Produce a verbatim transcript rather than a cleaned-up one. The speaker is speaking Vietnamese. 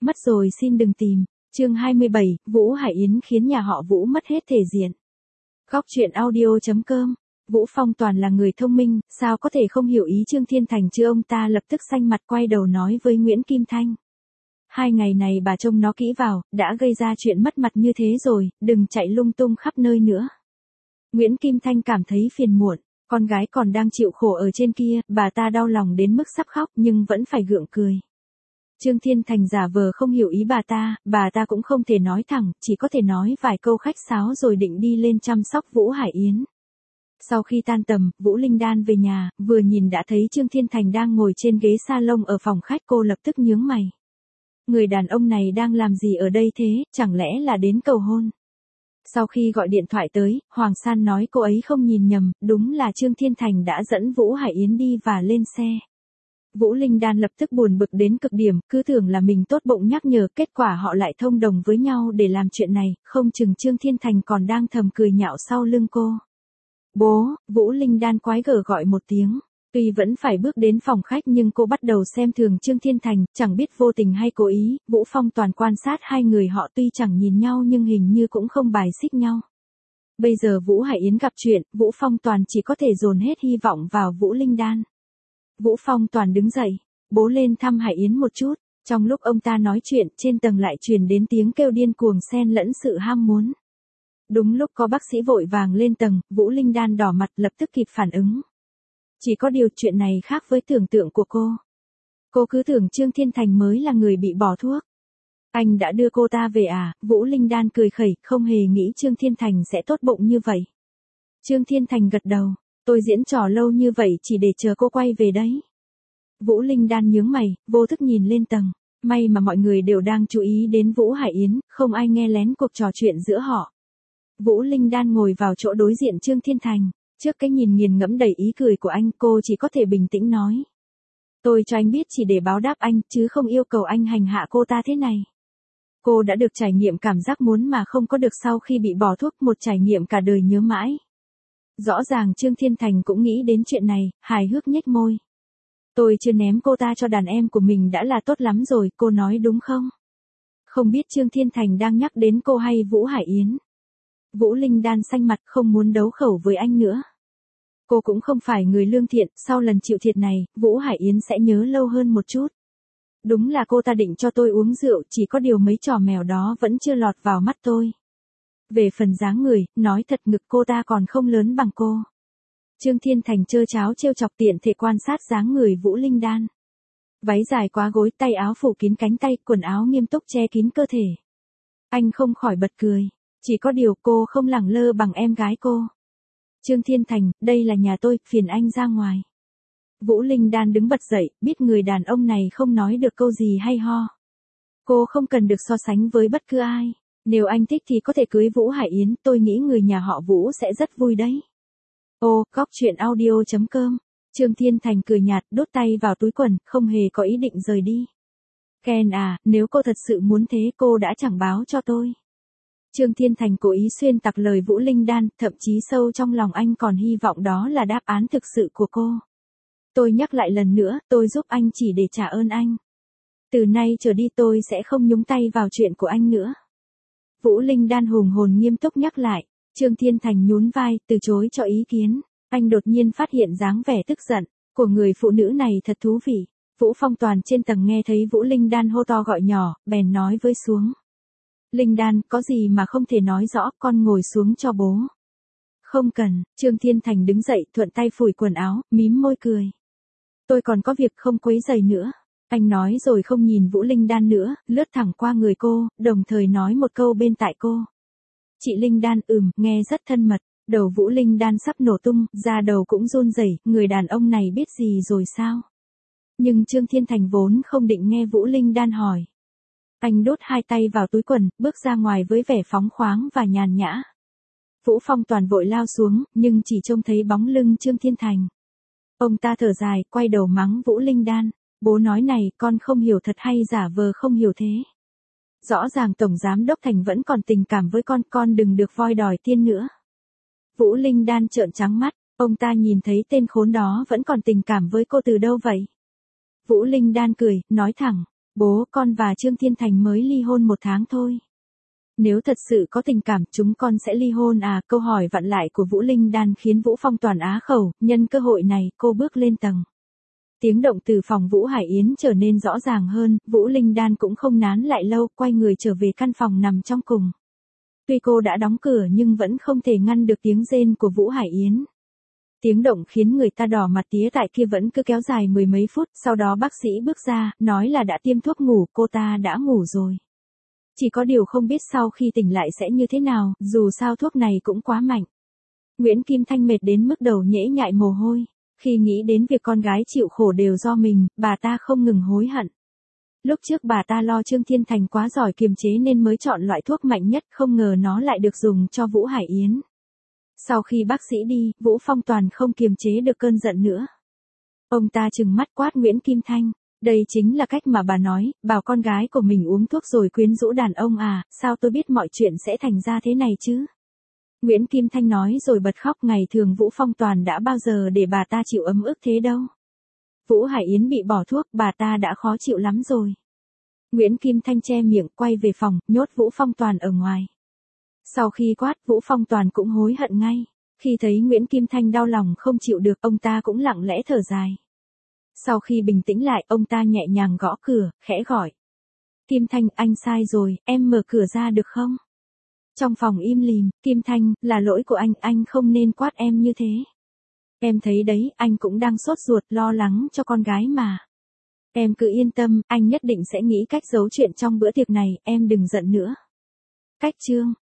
Mất rồi xin đừng tìm. Chương hai mươi bảy, Vũ Hải Yến khiến nhà họ Vũ mất hết thể diện. Góc truyện audio.com. Vũ Phong Toàn là người thông minh, sao có thể không hiểu ý Trương Thiên Thành chứ? Ông ta lập tức xanh mặt quay đầu nói với Nguyễn Kim Thanh. Hai ngày này bà trông nó kỹ vào, đã gây ra chuyện mất mặt như thế rồi, đừng chạy lung tung khắp nơi nữa. Nguyễn Kim Thanh cảm thấy phiền muộn, con gái còn đang chịu khổ ở trên kia, bà ta đau lòng đến mức sắp khóc nhưng vẫn phải gượng cười. Trương Thiên Thành giả vờ không hiểu ý bà ta, bà ta cũng không thể nói thẳng, chỉ có thể nói vài câu khách sáo rồi định đi lên chăm sóc Vũ Hải Yến. Sau khi tan tầm, Vũ Linh Đan về nhà, vừa nhìn đã thấy Trương Thiên Thành đang ngồi trên ghế salon ở phòng khách, cô lập tức nhướng mày. Người đàn ông này đang làm gì ở đây thế, chẳng lẽ là đến cầu hôn? Sau khi gọi điện thoại tới, Hoàng San nói cô ấy không nhìn nhầm, đúng là Trương Thiên Thành đã dẫn Vũ Hải Yến đi và lên xe. Vũ Linh Đan lập tức buồn bực đến cực điểm, cứ tưởng là mình tốt bụng nhắc nhở, kết quả họ lại thông đồng với nhau để làm chuyện này, không chừng Trương Thiên Thành còn đang thầm cười nhạo sau lưng cô. Bố, Vũ Linh Đan quái gở gọi một tiếng. Tuy vẫn phải bước đến phòng khách nhưng cô bắt đầu xem thường Trương Thiên Thành, chẳng biết vô tình hay cố ý, Vũ Phong Toàn quan sát hai người họ tuy chẳng nhìn nhau nhưng hình như cũng không bài xích nhau. Bây giờ Vũ Hải Yến gặp chuyện, Vũ Phong Toàn chỉ có thể dồn hết hy vọng vào Vũ Linh Đan. Vũ Phong Toàn đứng dậy, bố lên thăm Hải Yến một chút, trong lúc ông ta nói chuyện trên tầng lại truyền đến tiếng kêu điên cuồng xen lẫn sự ham muốn. Đúng lúc có bác sĩ vội vàng lên tầng, Vũ Linh Đan đỏ mặt lập tức kịp phản ứng. Chỉ có điều chuyện này khác với tưởng tượng của cô. Cô cứ tưởng Trương Thiên Thành mới là người bị bỏ thuốc. Anh đã đưa cô ta về à? Vũ Linh Đan cười khẩy, không hề nghĩ Trương Thiên Thành sẽ tốt bụng như vậy. Trương Thiên Thành gật đầu, tôi diễn trò lâu như vậy chỉ để chờ cô quay về đấy. Vũ Linh Đan nhướng mày, vô thức nhìn lên tầng. May mà mọi người đều đang chú ý đến Vũ Hải Yến, không ai nghe lén cuộc trò chuyện giữa họ. Vũ Linh Đan ngồi vào chỗ đối diện Trương Thiên Thành. Trước cái nhìn nghiền ngẫm đầy ý cười của anh, cô chỉ có thể bình tĩnh nói. Tôi cho anh biết chỉ để báo đáp anh, chứ không yêu cầu anh hành hạ cô ta thế này. Cô đã được trải nghiệm cảm giác muốn mà không có được sau khi bị bỏ thuốc, một trải nghiệm cả đời nhớ mãi. Rõ ràng Trương Thiên Thành cũng nghĩ đến chuyện này, hài hước nhếch môi. Tôi chưa ném cô ta cho đàn em của mình đã là tốt lắm rồi, cô nói đúng không? Không biết Trương Thiên Thành đang nhắc đến cô hay Vũ Hải Yến. Vũ Linh Đan xanh mặt không muốn đấu khẩu với anh nữa. Cô cũng không phải người lương thiện, sau lần chịu thiệt này, Vũ Hải Yến sẽ nhớ lâu hơn một chút. Đúng là cô ta định cho tôi uống rượu, chỉ có điều mấy trò mèo đó vẫn chưa lọt vào mắt tôi. Về phần dáng người, nói thật ngực cô ta còn không lớn bằng cô. Trương Thiên Thành trơ cháo trêu chọc tiện thể quan sát dáng người Vũ Linh Đan. Váy dài quá gối, tay áo phủ kín cánh tay, quần áo nghiêm túc che kín cơ thể. Anh không khỏi bật cười. Chỉ có điều cô không lẳng lơ bằng em gái cô. Trương Thiên Thành, đây là nhà tôi, phiền anh ra ngoài. Vũ Linh Đan đứng bật dậy, biết người đàn ông này không nói được câu gì hay ho. Cô không cần được so sánh với bất cứ ai. Nếu anh thích thì có thể cưới Vũ Hải Yến, tôi nghĩ người nhà họ Vũ sẽ rất vui đấy. Ô, góc truyện audio.com. Trương Thiên Thành cười nhạt, đốt tay vào túi quần, không hề có ý định rời đi. Ken à, nếu cô thật sự muốn thế cô đã chẳng báo cho tôi. Trương Thiên Thành cố ý xuyên tạc lời Vũ Linh Đan, thậm chí sâu trong lòng anh còn hy vọng đó là đáp án thực sự của cô. Tôi nhắc lại lần nữa, tôi giúp anh chỉ để trả ơn anh. Từ nay trở đi tôi sẽ không nhúng tay vào chuyện của anh nữa. Vũ Linh Đan hùng hồn nghiêm túc nhắc lại. Trương Thiên Thành nhún vai, từ chối cho ý kiến. Anh đột nhiên phát hiện dáng vẻ tức giận của người phụ nữ này thật thú vị. Vũ Phong Toàn trên tầng nghe thấy Vũ Linh Đan hô to gọi nhỏ, bèn nói với xuống. Linh Đan, có gì mà không thể nói rõ, con ngồi xuống cho bố. Không cần, Trương Thiên Thành đứng dậy, thuận tay phủi quần áo, mím môi cười. Tôi còn có việc không quấy rầy nữa. Anh nói rồi không nhìn Vũ Linh Đan nữa, lướt thẳng qua người cô, đồng thời nói một câu bên tai cô. Chị Linh Đan, ừm, nghe rất thân mật. Đầu Vũ Linh Đan sắp nổ tung, da đầu cũng run rẩy, người đàn ông này biết gì rồi sao? Nhưng Trương Thiên Thành vốn không định nghe Vũ Linh Đan hỏi. Anh đốt hai tay vào túi quần, bước ra ngoài với vẻ phóng khoáng và nhàn nhã. Vũ Phong Toàn vội lao xuống, nhưng chỉ trông thấy bóng lưng Trương Thiên Thành. Ông ta thở dài, quay đầu mắng Vũ Linh Đan. Bố nói này, con không hiểu thật hay giả vờ không hiểu thế? Rõ ràng Tổng Giám Đốc Thành vẫn còn tình cảm với con, con đừng được voi đòi tiên nữa. Vũ Linh Đan trợn trắng mắt, ông ta nhìn thấy tên khốn đó vẫn còn tình cảm với cô từ đâu vậy? Vũ Linh Đan cười, nói thẳng, Bố, con và Trương Thiên Thành mới ly hôn một tháng thôi. Nếu thật sự có tình cảm, chúng con sẽ ly hôn à? Câu hỏi vặn lại của Vũ Linh Đan khiến Vũ Phong toàn á khẩu, nhân cơ hội này, cô bước lên tầng. Tiếng động từ phòng Vũ Hải Yến trở nên rõ ràng hơn, Vũ Linh Đan cũng không nán lại lâu, quay người trở về căn phòng nằm trong cùng. Tuy cô đã đóng cửa nhưng vẫn không thể ngăn được tiếng rên của Vũ Hải Yến. Tiếng động khiến người ta đỏ mặt, tía tại kia vẫn cứ kéo dài mười mấy phút, sau đó bác sĩ bước ra, nói là đã tiêm thuốc ngủ, cô ta đã ngủ rồi. Chỉ có điều không biết sau khi tỉnh lại sẽ như thế nào, dù sao thuốc này cũng quá mạnh. Nguyễn Kim Thanh mệt đến mức đầu nhễ nhại mồ hôi. Khi nghĩ đến việc con gái chịu khổ đều do mình, bà ta không ngừng hối hận. Lúc trước bà ta lo Trương Thiên Thành quá giỏi kiềm chế nên mới chọn loại thuốc mạnh nhất, không ngờ nó lại được dùng cho Vũ Hải Yến. Sau khi bác sĩ đi, Vũ Phong toàn không kiềm chế được cơn giận nữa. Ông ta trừng mắt quát Nguyễn Kim Thanh, đây chính là cách mà bà nói, bảo con gái của mình uống thuốc rồi quyến rũ đàn ông à, sao tôi biết mọi chuyện sẽ thành ra thế này chứ? Nguyễn Kim Thanh nói rồi bật khóc, ngày thường Vũ Phong toàn đã bao giờ để bà ta chịu ấm ức thế đâu. Vũ Hải Yến bị bỏ thuốc, bà ta đã khó chịu lắm rồi. Nguyễn Kim Thanh che miệng, quay về phòng, nhốt Vũ Phong toàn ở ngoài. Sau khi quát, Vũ Phong toàn cũng hối hận ngay. Khi thấy Nguyễn Kim Thanh đau lòng không chịu được, ông ta cũng lặng lẽ thở dài. Sau khi bình tĩnh lại, ông ta nhẹ nhàng gõ cửa, khẽ gọi. Kim Thanh, anh sai rồi, em mở cửa ra được không? Trong phòng im lìm, Kim Thanh, là lỗi của anh, anh không nên quát em như thế. Em thấy đấy, anh cũng đang sốt ruột, lo lắng cho con gái mà. Em cứ yên tâm, anh nhất định sẽ nghĩ cách giấu chuyện trong bữa tiệc này, em đừng giận nữa. Cách chương